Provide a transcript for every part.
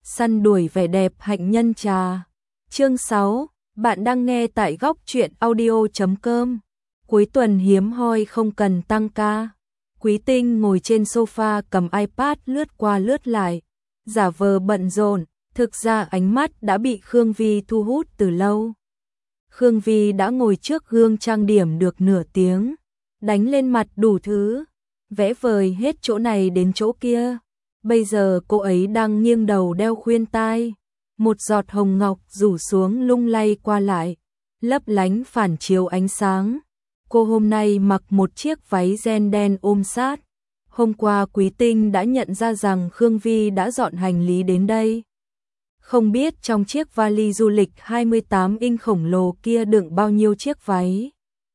săn đuổi vẻ đẹp hạnh nhân trà. Chương 6, bạn đang nghe tại góc truyện audio.com. Cuối tuần hiếm hoi không cần tăng ca. Quý Tinh ngồi trên sofa cầm iPad lướt qua lướt lại, giả vờ bận rộn, thực ra ánh mắt đã bị Khương Vi thu hút từ lâu. Khương Vi đã ngồi trước gương trang điểm được nửa tiếng, đánh lên mặt đủ thứ, vẽ vời hết chỗ này đến chỗ kia. Bây giờ cô ấy đang nghiêng đầu đeo khuyên tai, một giọt hồng ngọc rủ xuống lung lay qua lại, lấp lánh phản chiếu ánh sáng. Cô hôm nay mặc một chiếc váy ren đen ôm sát. Hôm qua Quý Tinh đã nhận ra rằng Khương Vi đã dọn hành lý đến đây. Không biết trong chiếc vali du lịch 28 inch khổng lồ kia đựng bao nhiêu chiếc váy.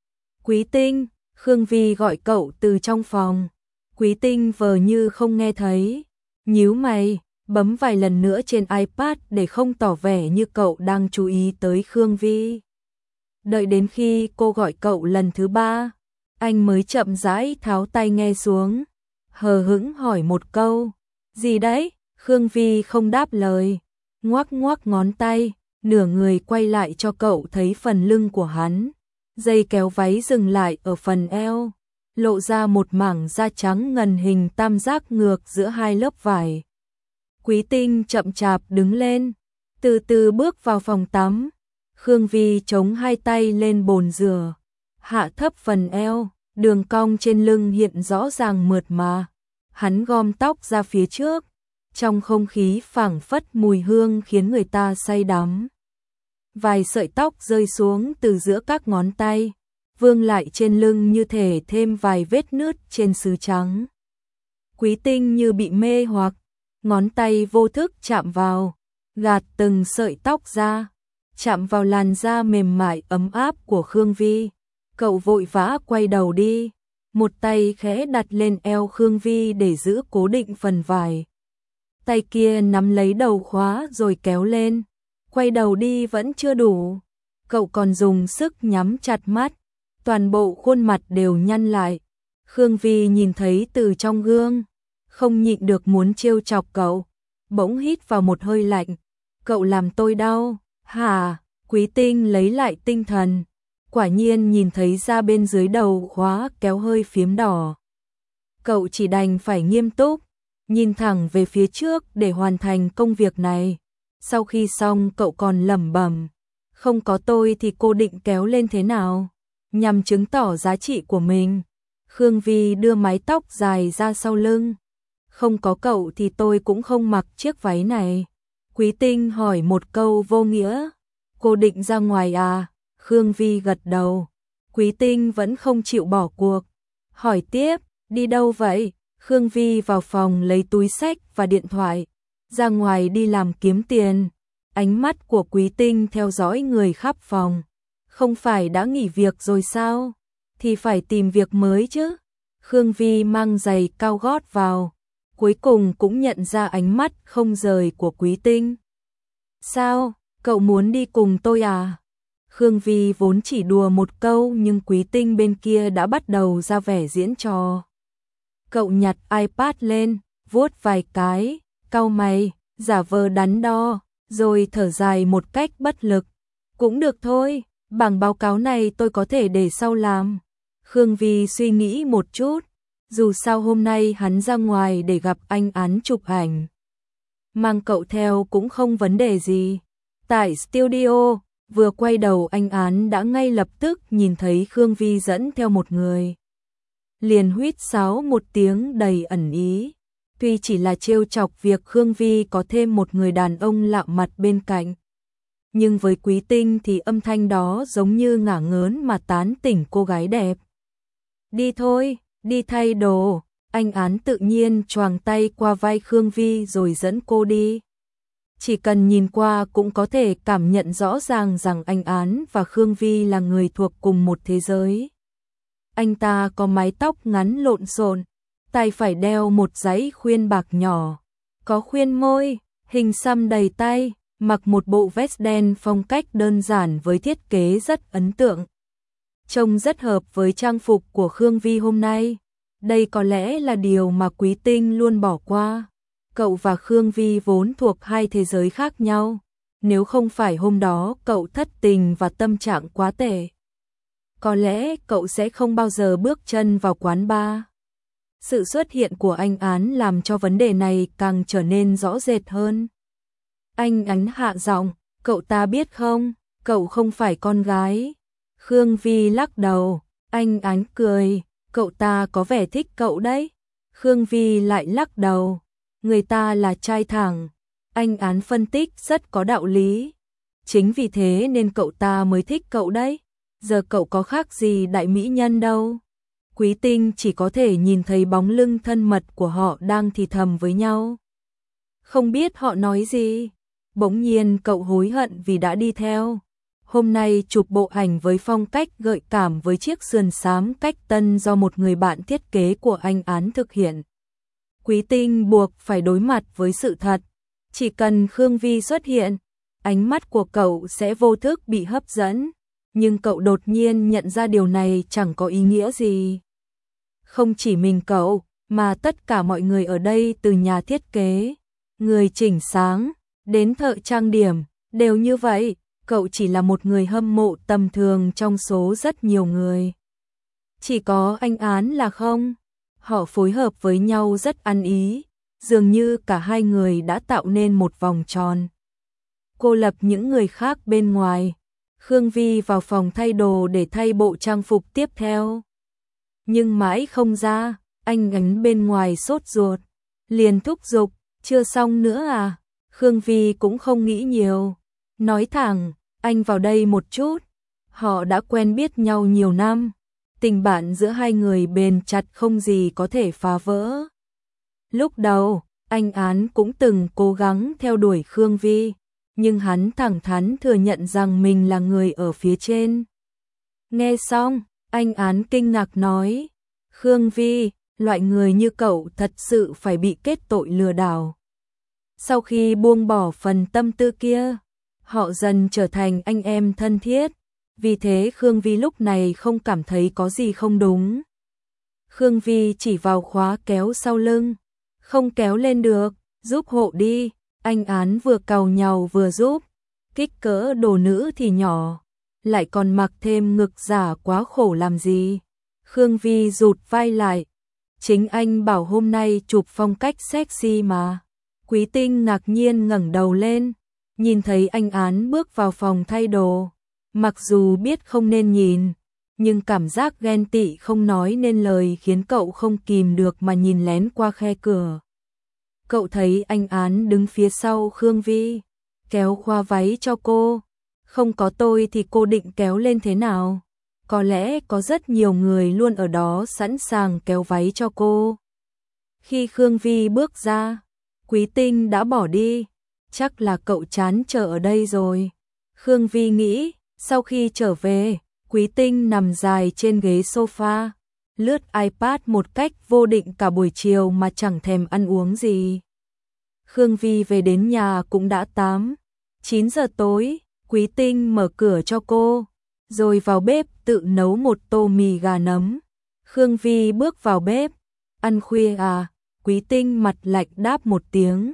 Quý Tinh, Khương Vi gọi cậu từ trong phòng. Quý Tinh vờ như không nghe thấy, nhíu mày, bấm vài lần nữa trên iPad để không tỏ vẻ như cậu đang chú ý tới Khương Vi. Đợi đến khi cô gọi cậu lần thứ 3, anh mới chậm rãi tháo tai nghe xuống, hờ hững hỏi một câu, gì đấy? Khương Vi không đáp lời, ngoắc ngoắc ngón tay, nửa người quay lại cho cậu thấy phần lưng của hắn. Dây kéo váy dừng lại ở phần eo, lộ ra một mảng da trắng ngần hình tam giác ngược giữa hai lớp vải. Quý Tinh chậm chạp đứng lên, từ từ bước vào phòng tắm. Khương Vi chống hai tay lên bồn rửa, hạ thấp phần eo, đường cong trên lưng hiện rõ ràng mượt mà. Hắn gom tóc ra phía trước, trong không khí phảng phất mùi hương khiến người ta say đắm. Vài sợi tóc rơi xuống từ giữa các ngón tay, vương lại trên lưng như thể thêm vài vết nứt trên sứ trắng. Quý Tinh như bị mê hoặc, ngón tay vô thức chạm vào, gạt từng sợi tóc ra, chạm vào làn da mềm mại ấm áp của Khương Vi. Cậu vội vã quay đầu đi, một tay khẽ đặt lên eo Khương Vi để giữ cố định phần vải. Tay kia nắm lấy đầu khóa rồi kéo lên. Quay đầu đi vẫn chưa đủ, cậu còn dùng sức nhắm chặt mắt, toàn bộ khuôn mặt đều nhăn lại. Khương Vi nhìn thấy từ trong gương, không nhịn được muốn trêu chọc cậu, bỗng hít vào một hơi lạnh. Cậu làm tôi đau, hả? Quý Tinh lấy lại tinh thần, quả nhiên nhìn thấy da bên dưới đầu khóa kéo hơi phiếm đỏ. Cậu chỉ đành phải nghiêm túc, nhìn thẳng về phía trước để hoàn thành công việc này. Sau khi xong cậu còn lẩm bẩm, không có tôi thì cô định kéo lên thế nào, nhằm chứng tỏ giá trị của mình. Khương Vi đưa mái tóc dài ra sau lưng, không có cậu thì tôi cũng không mặc chiếc váy này. Quý Tinh hỏi một câu vô nghĩa, cô định ra ngoài à? Khương Vi gật đầu. Quý Tinh vẫn không chịu bỏ cuộc, hỏi tiếp, đi đâu vậy? Khương Vi vào phòng lấy túi xách và điện thoại, ra ngoài đi làm kiếm tiền. Ánh mắt của Quý Tinh theo dõi người khắp phòng. Không phải đã nghỉ việc rồi sao? Thì phải tìm việc mới chứ. Khương Vi mang giày cao gót vào, cuối cùng cũng nhận ra ánh mắt không rời của Quý Tinh. Sao, cậu muốn đi cùng tôi à? Khương Vi vốn chỉ đùa một câu nhưng Quý Tinh bên kia đã bắt đầu ra vẻ diễn trò. Cậu nhặt iPad lên, vuốt vài cái, cau mày, giả vờ đắn đo, rồi thở dài một cách bất lực. Cũng được thôi, bảng báo cáo này tôi có thể để sau làm. Khương Vi suy nghĩ một chút, dù sao hôm nay hắn ra ngoài để gặp anh Án chụp ảnh. Mang cậu theo cũng không vấn đề gì. Tại studio, vừa quay đầu anh Án đã ngay lập tức nhìn thấy Khương Vi dẫn theo một người. Liền huýt sáo một tiếng đầy ẩn ý. Tuy chỉ là trêu chọc việc Khương Vi có thêm một người đàn ông lạ mặt bên cạnh, nhưng với Quý Tinh thì âm thanh đó giống như ngả ngớn mà tán tỉnh cô gái đẹp. Đi thôi, đi thay đồ. Anh Án tự nhiên choàng tay qua vai Khương Vi rồi dẫn cô đi. Chỉ cần nhìn qua cũng có thể cảm nhận rõ ràng rằng anh Án và Khương Vi là người thuộc cùng một thế giới. Anh ta có mái tóc ngắn lộn xộn, tay phải đeo một dãy khuyên bạc nhỏ, có khuyên môi, hình xăm đầy tay, mặc một bộ vest đen phong cách đơn giản với thiết kế rất ấn tượng. Trông rất hợp với trang phục của Khương Vi hôm nay. Đây có lẽ là điều mà Quý Tinh luôn bỏ qua. cậu và Khương Vi vốn thuộc hai thế giới khác nhau, nếu không phải hôm đó cậu thất tình và tâm trạng quá tệ, có lẽ cậu sẽ không bao giờ bước chân vào quán bar. Sự xuất hiện của anh Án làm cho vấn đề này càng trở nên rõ rệt hơn. Anh Án hạ giọng, cậu ta biết không, cậu không phải con gái. Khương Vi lắc đầu, anh Án cười, cậu ta có vẻ thích cậu đấy. Khương Vi lại lắc đầu, người ta là trai thẳng. Anh Án phân tích rất có đạo lý. Chính vì thế nên cậu ta mới thích cậu đấy. Giờ cậu có khác gì đại mỹ nhân đâu. Quý Tinh chỉ có thể nhìn thấy bóng lưng thân mật của họ đang thì thầm với nhau. Không biết họ nói gì. Bỗng nhiên cậu hối hận vì đã đi theo. Hôm nay chụp bộ ảnh với phong cách gợi cảm với chiếc sườn xám cách tân do một người bạn thiết kế của anh Án thực hiện. Quý Tinh buộc phải đối mặt với sự thật. Chỉ cần Khương Vi xuất hiện, ánh mắt của cậu sẽ vô thức bị hấp dẫn. Nhưng cậu đột nhiên nhận ra điều này chẳng có ý nghĩa gì. Không chỉ mình cậu, mà tất cả mọi người ở đây từ nhà thiết kế, người chỉnh sáng, đến thợ trang điểm, đều như vậy. Cậu chỉ là một người hâm mộ tầm thường trong số rất nhiều người. Chỉ có anh Án là không. Họ phối hợp với nhau rất ăn ý, dường như cả hai người đã tạo nên một vòng tròn. Cô lập những người khác bên ngoài. Khương Vi vào phòng thay đồ để thay bộ trang phục tiếp theo. Nhưng mãi không ra, anh Án bên ngoài sốt ruột, liền thúc giục, chưa xong nữa à? Khương Vi cũng không nghĩ nhiều, nói thẳng, anh vào đây một chút. Họ đã quen biết nhau nhiều năm, tình bạn giữa hai người bền chặt không gì có thể phá vỡ. Lúc đầu, anh Án cũng từng cố gắng theo đuổi Khương Vi, nhưng hắn thẳng thắn thừa nhận rằng mình là người ở phía trên. Nghe xong, anh Án kinh ngạc nói, Khương Vi, loại người như cậu thật sự phải bị kết tội lừa đảo. Sau khi buông bỏ phần tâm tư kia, họ dần trở thành anh em thân thiết, vì thế Khương Vi lúc này không cảm thấy có gì không đúng. Khương Vi chỉ vào khóa kéo sau lưng, không kéo lên được, giúp hộ đi. Anh Án vừa càu nhàu vừa giúp, kích cỡ đồ nữ thì nhỏ, lại còn mặc thêm ngực giả quá khổ làm gì. Khương Vi rụt vai lại, chính anh bảo hôm nay chụp phong cách sexy mà. Quý Tinh ngạc nhiên ngẩng đầu lên, nhìn thấy anh Án bước vào phòng thay đồ. Mặc dù biết không nên nhìn, nhưng cảm giác ghen tị không nói nên lời khiến cậu không kìm được mà nhìn lén qua khe cửa. Cậu thấy anh Án đứng phía sau Khương Vi, kéo khoa váy cho cô. Không có tôi thì cô định kéo lên thế nào? Có lẽ có rất nhiều người luôn ở đó sẵn sàng kéo váy cho cô. Khi Khương Vi bước ra, Quý Tinh đã bỏ đi. Chắc là cậu chán chờ ở đây rồi. Khương Vi nghĩ, sau khi trở về, Quý Tinh nằm dài trên ghế sofa, lướt iPad một cách vô định cả buổi chiều mà chẳng thèm ăn uống gì. Khương Vi về đến nhà cũng đã 8-9 giờ tối, Quý Tinh mở cửa cho cô, rồi vào bếp tự nấu một tô mì gà nấm. Khương Vi bước vào bếp, ăn khuya à? Quý Tinh mặt lạnh đáp một tiếng,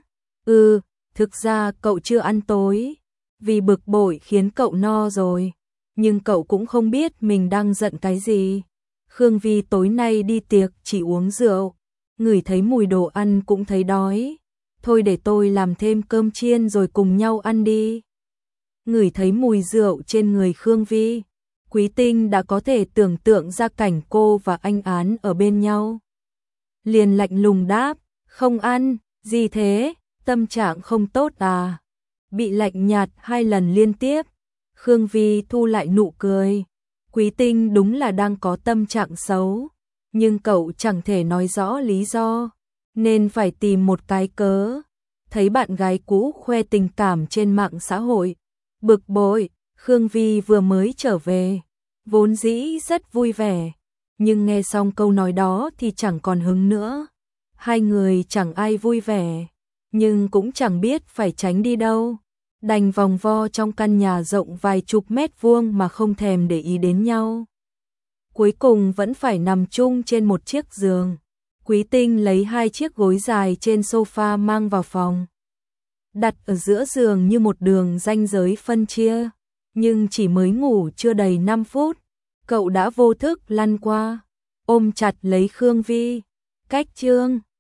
thực ra cậu chưa ăn tối, vì bực bội khiến cậu no rồi, nhưng cậu cũng không biết mình đang giận cái gì. Khương Vi tối nay đi tiệc chỉ uống rượu, ngửi thấy mùi đồ ăn cũng thấy đói. Thôi để tôi làm thêm cơm chiên rồi cùng nhau ăn đi. Ngửi thấy mùi rượu trên người Khương Vi, Quý Tinh đã có thể tưởng tượng ra cảnh cô và anh Án ở bên nhau. Liền lạnh lùng đáp, không ăn, gì thế, tâm trạng không tốt à? Bị lạnh nhạt 2 lần liên tiếp, Khương Vi thu lại nụ cười. Quý Tinh đúng là đang có tâm trạng xấu, nhưng cậu chẳng thể nói rõ lý do, nên phải tìm một cái cớ. Thấy bạn gái cũ khoe tình cảm trên mạng xã hội, bực bội. Khương Vi vừa mới trở về, vốn dĩ rất vui vẻ, nhưng nghe xong câu nói đó thì chẳng còn hứng nữa. Hai người chẳng ai vui vẻ, nhưng cũng chẳng biết phải tránh đi đâu, đành vòng vo trong căn nhà rộng vài chục mét vuông mà không thèm để ý đến nhau. Cuối cùng vẫn phải nằm chung trên một chiếc giường. Quý Tinh lấy 2 chiếc gối dài trên sofa mang vào phòng, đặt ở giữa giường như một đường ranh giới phân chia, nhưng chỉ mới ngủ chưa đầy 5 phút, cậu đã vô thức lăn qua, ôm chặt lấy Khương Vi. Cách Chương